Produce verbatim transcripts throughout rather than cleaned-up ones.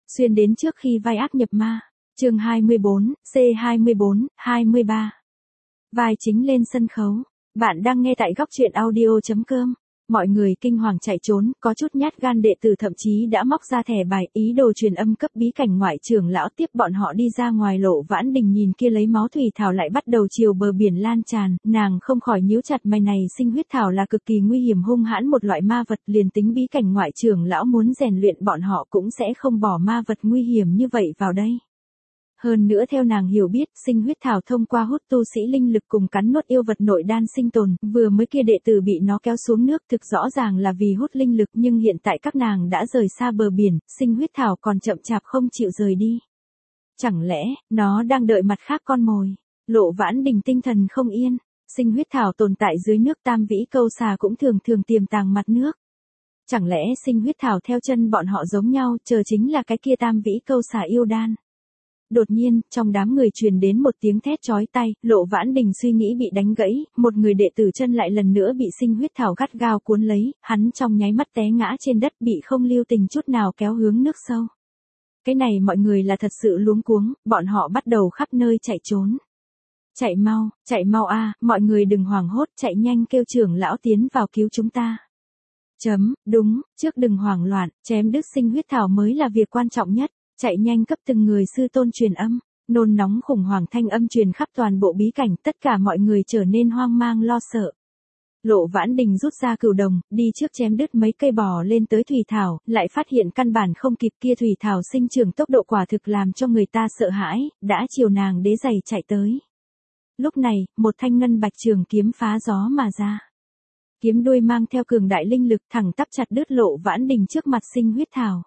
Xuyên đến trước khi vai ác nhập ma. Chương hai mươi bốn, C hai mươi bốn, hai mươi ba. Vai chính lên sân khấu. Bạn đang nghe tại góc truyện audio chấm com. Mọi người kinh hoàng chạy trốn, có chút nhát gan đệ tử thậm chí đã móc ra thẻ bài, ý đồ truyền âm cấp bí cảnh ngoại trưởng lão tiếp bọn họ đi ra ngoài. Lộ Vãn Đình nhìn kia lấy máu thủy thảo lại bắt đầu chiều bờ biển lan tràn, nàng không khỏi nhíu chặt mày. Này sinh huyết thảo là cực kỳ nguy hiểm hung hãn một loại ma vật, liền tính bí cảnh ngoại trưởng lão muốn rèn luyện bọn họ cũng sẽ không bỏ ma vật nguy hiểm như vậy vào đây. Hơn nữa theo nàng hiểu biết, sinh huyết thảo thông qua hút tu sĩ linh lực cùng cắn nuốt yêu vật nội đan sinh tồn, vừa mới kia đệ tử bị nó kéo xuống nước thực rõ ràng là vì hút linh lực, nhưng hiện tại các nàng đã rời xa bờ biển, sinh huyết thảo còn chậm chạp không chịu rời đi. Chẳng lẽ, nó đang đợi mặt khác con mồi? Lộ Vãn Đình tinh thần không yên, sinh huyết thảo tồn tại dưới nước, tam vĩ câu xà cũng thường thường tiềm tàng mặt nước. Chẳng lẽ sinh huyết thảo theo chân bọn họ giống nhau, chờ chính là cái kia tam vĩ câu xà yêu đan? Đột nhiên, trong đám người truyền đến một tiếng thét chói tai, Lộ Vãn Đình suy nghĩ bị đánh gãy, một người đệ tử chân lại lần nữa bị sinh huyết thảo gắt gao cuốn lấy, hắn trong nháy mắt té ngã trên đất, bị không lưu tình chút nào kéo hướng nước sâu. Cái này mọi người là thật sự luống cuống, bọn họ bắt đầu khắp nơi chạy trốn. Chạy mau, chạy mau a, mọi người đừng hoảng hốt, chạy nhanh kêu trưởng lão tiến vào cứu chúng ta. Chấm, đúng, trước đừng hoảng loạn, chém đứt sinh huyết thảo mới là việc quan trọng nhất. Chạy nhanh cấp từng người sư tôn truyền âm, nôn nóng khủng hoảng thanh âm truyền khắp toàn bộ bí cảnh, tất cả mọi người trở nên hoang mang lo sợ. Lộ Vãn Đình rút ra cửu đồng, đi trước chém đứt mấy cây bò lên tới thủy thảo, lại phát hiện căn bản không kịp, kia thủy thảo sinh trưởng tốc độ quả thực làm cho người ta sợ hãi, đã chiều nàng đế giày chạy tới. Lúc này, một thanh ngân bạch trường kiếm phá gió mà ra. Kiếm đuôi mang theo cường đại linh lực thẳng tắp chặt đứt Lộ Vãn Đình trước mặt sinh huyết thảo.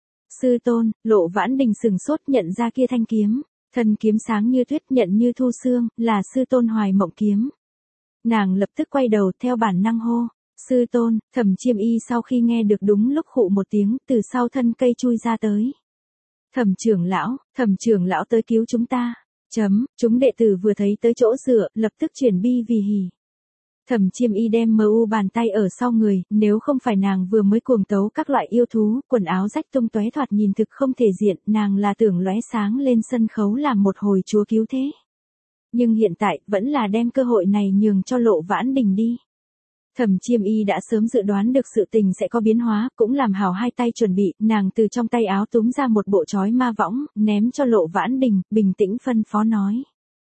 Sư tôn, Lộ Vãn Đình sừng sốt nhận ra kia thanh kiếm, thân kiếm sáng như tuyết, nhận như thu xương, là sư tôn Hoài Mộng kiếm. Nàng lập tức quay đầu theo bản năng hô, sư tôn. Thẩm Chiêm Y sau khi nghe được đúng lúc khụ một tiếng, từ sau thân cây chui ra tới. Thẩm trưởng lão, thẩm trưởng lão tới cứu chúng ta. Chấm, chúng đệ tử vừa thấy tới chỗ dựa, lập tức chuyển bi vì hỉ. Thẩm Chiêm Y đem mờ u bàn tay ở sau người, nếu không phải nàng vừa mới cuồng tấu các loại yêu thú, quần áo rách tung tóe thoạt nhìn thực không thể diện, nàng là tưởng lóe sáng lên sân khấu làm một hồi chúa cứu thế. Nhưng hiện tại, vẫn là đem cơ hội này nhường cho Lộ Vãn Đình đi. Thẩm Chiêm Y đã sớm dự đoán được sự tình sẽ có biến hóa, cũng làm hảo hai tay chuẩn bị, nàng từ trong tay áo túm ra một bộ trói ma võng, ném cho Lộ Vãn Đình, bình tĩnh phân phó nói.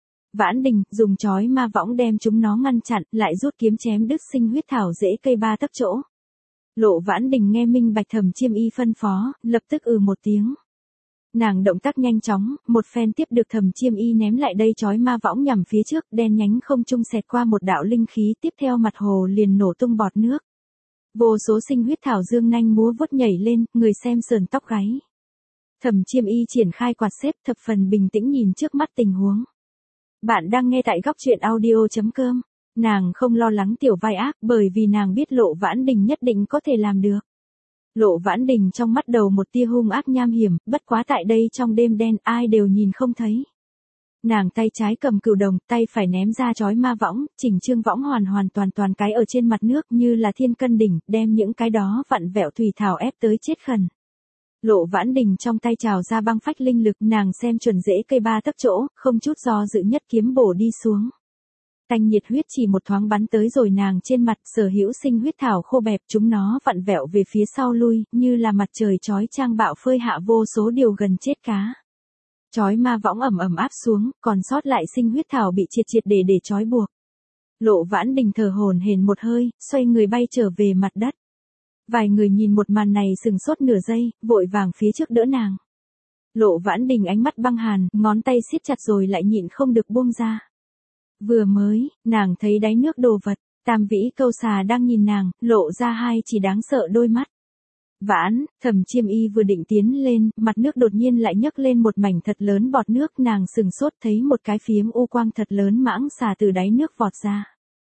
Vãn Đình, dùng chói ma võng đem chúng nó ngăn chặn, lại rút kiếm chém đứt sinh huyết thảo rễ cây ba tấc chỗ. Lộ Vãn Đình nghe minh bạch Thẩm Chiêm Y phân phó, lập tức ừ một tiếng. Nàng động tác nhanh chóng, một phen tiếp được Thẩm Chiêm Y ném lại đây chói ma võng nhằm phía trước, đen nhánh không trung xẹt qua một đạo linh khí, tiếp theo mặt hồ liền nổ tung bọt nước. Vô số sinh huyết thảo dương nanh múa vuốt nhảy lên, người xem sờn tóc gáy. Thẩm Chiêm Y triển khai quạt xếp, thập phần bình tĩnh nhìn trước mắt tình huống. Bạn đang nghe tại góc truyện audio chấm com. Nàng không lo lắng tiểu vai ác, bởi vì nàng biết Lộ Vãn Đình nhất định có thể làm được. Lộ Vãn Đình trong mắt đầu một tia hung ác nham hiểm, bất quá tại đây trong đêm đen ai đều nhìn không thấy. Nàng tay trái cầm cửu đồng, tay phải ném ra chói ma võng, chỉnh trương võng hoàn hoàn toàn toàn cái ở trên mặt nước như là thiên cân đỉnh, đem những cái đó vặn vẹo thủy thảo ép tới chết khẩn. Lộ Vãn Đình trong tay trào ra băng phách linh lực, nàng xem chuẩn rễ cây ba tấc chỗ, không chút do dự nhất kiếm bổ đi xuống. Tanh nhiệt huyết chỉ một thoáng bắn tới rồi nàng trên mặt, sở hữu sinh huyết thảo khô bẹp, chúng nó vặn vẹo về phía sau lui, như là mặt trời chói chang bạo phơi hạ vô số điều gần chết cá. Chói ma võng ẩm ẩm áp xuống, còn sót lại sinh huyết thảo bị triệt triệt để để trói buộc. Lộ Vãn Đình thở hổn hển một hơi, xoay người bay trở về mặt đất. Vài người nhìn một màn này sừng sốt nửa giây, vội vàng phía trước đỡ nàng. Lộ Vãn Đình ánh mắt băng hàn, ngón tay siết chặt rồi lại nhịn không được buông ra. Vừa mới, nàng thấy đáy nước đồ vật, tam vĩ câu xà đang nhìn nàng, lộ ra hai chỉ đáng sợ đôi mắt. Vãn, Thẩm Chiêm Y vừa định tiến lên, mặt nước đột nhiên lại nhấc lên một mảnh thật lớn bọt nước, nàng sừng sốt thấy một cái phiếm u quang thật lớn mãng xà từ đáy nước vọt ra.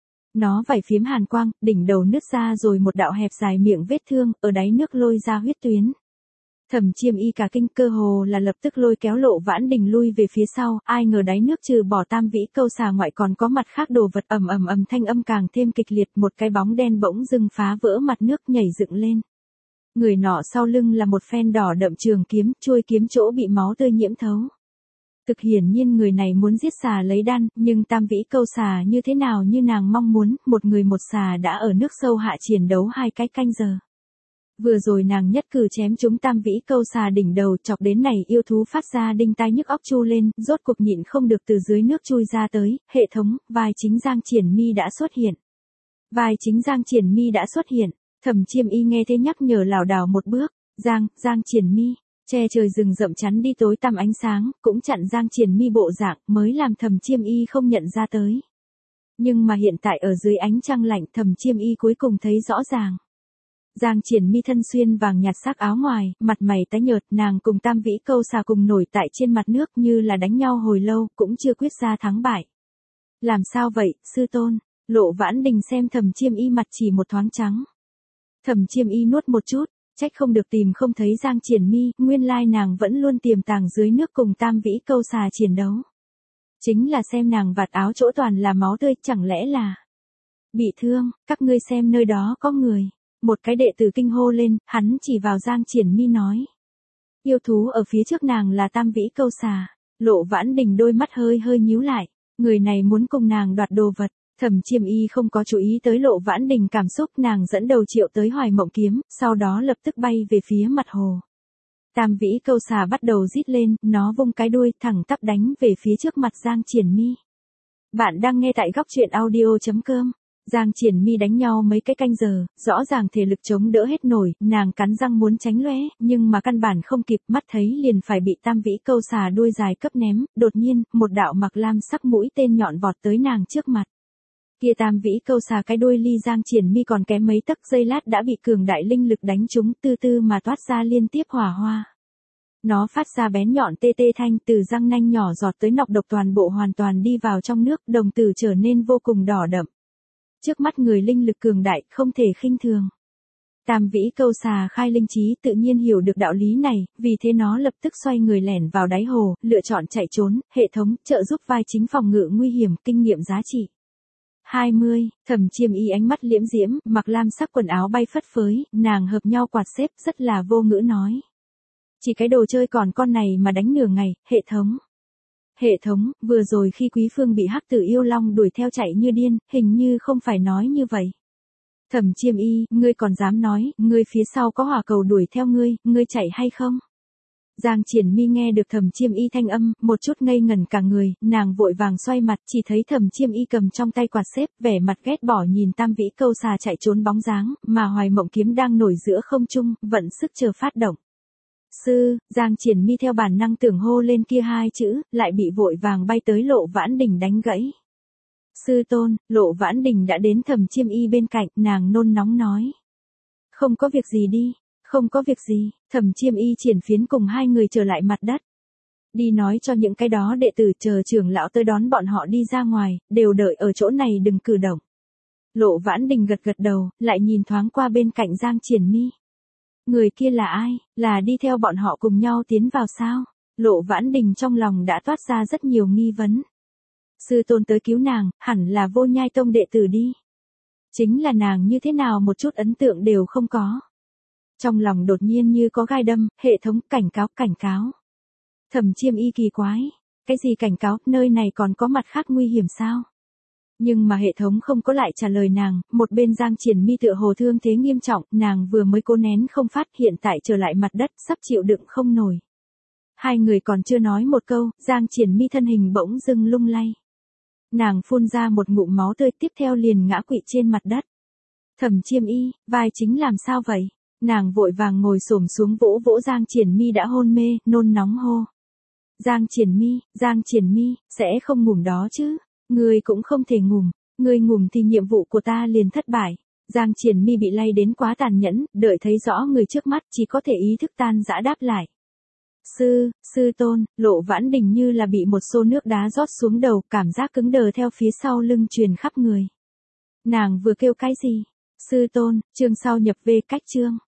Nó vảy phiếm hàn quang, đỉnh đầu nứt ra rồi một đạo hẹp dài miệng vết thương, ở đáy nước lôi ra huyết tuyến. Thẩm Chiêm Y cả kinh, cơ hồ là lập tức lôi kéo Lộ Vãn Đình lui về phía sau, ai ngờ đáy nước trừ bỏ tam vĩ câu xà ngoại còn có mặt khác đồ vật, ầm ầm ầm thanh âm càng thêm kịch liệt, một cái bóng đen bỗng dưng phá vỡ mặt nước nhảy dựng lên. Người nọ sau lưng là một phen đỏ đậm trường kiếm, chuôi kiếm chỗ bị máu tươi nhiễm thấu. Thực hiển nhiên người này muốn giết xà lấy đan, nhưng tam vĩ câu xà như thế nào như nàng mong muốn, một người một xà đã ở nước sâu hạ chiến đấu hai cái canh giờ. Vừa rồi nàng nhất cử chém chúng tam vĩ câu xà đỉnh đầu, chọc đến này yêu thú phát ra đinh tai nhức óc chu lên, rốt cuộc nhịn không được từ dưới nước chui ra tới, hệ thống, vai chính Giang Triển Mi đã xuất hiện. Vai chính Giang Triển Mi đã xuất hiện, Thẩm Chiêm Y nghe thế nhắc nhở lảo đảo một bước, Giang, Giang Triển Mi, che trời rừng rậm chắn đi tối tăm ánh sáng, cũng chặn Giang Triển Mi bộ dạng, mới làm Thẩm Chiêm Y không nhận ra tới. Nhưng mà hiện tại ở dưới ánh trăng lạnh, Thẩm Chiêm Y cuối cùng thấy rõ ràng. Giang Triển Mi thân xuyên vàng nhạt sắc áo ngoài, mặt mày tái nhợt, nàng cùng tam vĩ câu xà cùng nổi tại trên mặt nước như là đánh nhau hồi lâu, cũng chưa quyết ra thắng bại. Làm sao vậy, sư tôn? Lộ Vãn Đình xem Thẩm Chiêm Y mặt chỉ một thoáng trắng. Thẩm Chiêm Y nuốt một chút, trách không được tìm không thấy Giang Triển Mi, nguyên lai nàng vẫn luôn tiềm tàng dưới nước cùng tam vĩ câu xà chiến đấu. Chính là xem nàng vạt áo chỗ toàn là máu tươi, chẳng lẽ là bị thương, các ngươi xem nơi đó có người. Một cái đệ tử kinh hô lên, hắn chỉ vào Giang Triển Mi nói. Yêu thú ở phía trước nàng là tam vĩ câu xà. Lộ Vãn Đình đôi mắt hơi hơi nhíu lại. Người này muốn cùng nàng đoạt đồ vật. Thẩm Chiêm Y không có chú ý tới Lộ Vãn Đình cảm xúc, nàng dẫn đầu triệu tới Hoài Mộng Kiếm, sau đó lập tức bay về phía mặt hồ. Tam vĩ câu xà bắt đầu rít lên, nó vung cái đuôi thẳng tắp đánh về phía trước mặt Giang Triển Mi. Bạn đang nghe tại góc truyện audio chấm com. Giang Triển Mi đánh nhau mấy cái canh giờ, rõ ràng thể lực chống đỡ hết nổi, nàng cắn răng muốn tránh lóe, nhưng mà căn bản không kịp, mắt thấy liền phải bị tam vĩ câu xà đuôi dài cấp ném, đột nhiên, một đạo mặc lam sắc mũi tên nhọn vọt tới nàng trước mặt. Kia tam vĩ câu xà cái đuôi ly Giang Triển Mi còn kém mấy tấc, giây lát đã bị cường đại linh lực đánh trúng, tư tư mà toát ra liên tiếp hỏa hoa. Nó phát ra bén nhọn tê tê thanh, từ răng nanh nhỏ giọt tới nọc độc toàn bộ hoàn toàn đi vào trong nước, đồng tử trở nên vô cùng đỏ đậm. Trước mắt người linh lực cường đại, không thể khinh thường. Tam vĩ câu xà khai linh trí tự nhiên hiểu được đạo lý này, vì thế nó lập tức xoay người lẻn vào đáy hồ, lựa chọn chạy trốn, hệ thống, trợ giúp vai chính phòng ngự nguy hiểm, kinh nghiệm giá trị. hai mươi, Thẩm Chiêm Y ánh mắt liễm diễm, mặc lam sắc quần áo bay phất phới, nàng hợp nhau quạt xếp, rất là vô ngữ nói. Chỉ cái đồ chơi còn con này mà đánh nửa ngày, hệ thống. Hệ thống, vừa rồi khi Quý Phương bị hắc tử yêu long đuổi theo chạy như điên, hình như không phải nói như vậy. Thẩm Chiêm Y, ngươi còn dám nói, ngươi phía sau có hỏa cầu đuổi theo ngươi, ngươi chạy hay không? Giang Triển Mi nghe được Thẩm Chiêm Y thanh âm, một chút ngây ngẩn cả người, nàng vội vàng xoay mặt, chỉ thấy Thẩm Chiêm Y cầm trong tay quạt xếp, vẻ mặt ghét bỏ nhìn tam vĩ câu xà chạy trốn bóng dáng, mà Hoài Mộng Kiếm đang nổi giữa không trung, vận sức chờ phát động. Sư, Giang Triển Mi theo bản năng tưởng hô lên kia hai chữ, lại bị vội vàng bay tới Lộ Vãn Đình đánh gãy. Sư tôn, Lộ Vãn Đình đã đến Thẩm Chiêm Y bên cạnh, nàng nôn nóng nói. Không có việc gì đi, không có việc gì, Thẩm Chiêm Y triển phiến cùng hai người trở lại mặt đất. Đi nói cho những cái đó đệ tử chờ trưởng lão tới đón bọn họ đi ra ngoài, đều đợi ở chỗ này đừng cử động. Lộ Vãn Đình gật gật đầu, lại nhìn thoáng qua bên cạnh Giang Triển Mi. Người kia là ai, là đi theo bọn họ cùng nhau tiến vào sao? Lộ Vãn Đình trong lòng đã toát ra rất nhiều nghi vấn. Sư tôn tới cứu nàng, hẳn là Vô Nhai Tông đệ tử đi. Chính là nàng như thế nào một chút ấn tượng đều không có. Trong lòng đột nhiên như có gai đâm, hệ thống, cảnh cáo, cảnh cáo. Thẩm Chiêm Y kỳ quái. Cái gì cảnh cáo, nơi này còn có mặt khác nguy hiểm sao? Nhưng mà hệ thống không có lại trả lời nàng, một bên Giang Triển Mi tựa hồ thương thế nghiêm trọng, nàng vừa mới cố nén không phát, hiện tại trở lại mặt đất, sắp chịu đựng không nổi. Hai người còn chưa nói một câu, Giang Triển Mi thân hình bỗng dưng lung lay. Nàng phun ra một ngụm máu tươi, tiếp theo liền ngã quỵ trên mặt đất. Thẩm Chiêm Y, vai chính làm sao vậy? Nàng vội vàng ngồi xổm xuống vỗ vỗ Giang Triển Mi đã hôn mê, nôn nóng hô. Giang Triển Mi, Giang Triển Mi, sẽ không ngủm đó chứ? Ngươi cũng không thể ngủm, ngươi ngủm thì nhiệm vụ của ta liền thất bại. Giang Triển Mi bị lay đến quá tàn nhẫn, đợi thấy rõ người trước mắt chỉ có thể ý thức tan dã đáp lại. Sư, sư tôn, Lộ Vãn Đình như là bị một xô nước đá rót xuống đầu, cảm giác cứng đờ theo phía sau lưng truyền khắp người. Nàng vừa kêu cái gì? Sư tôn, chương sau nhập về cách chương.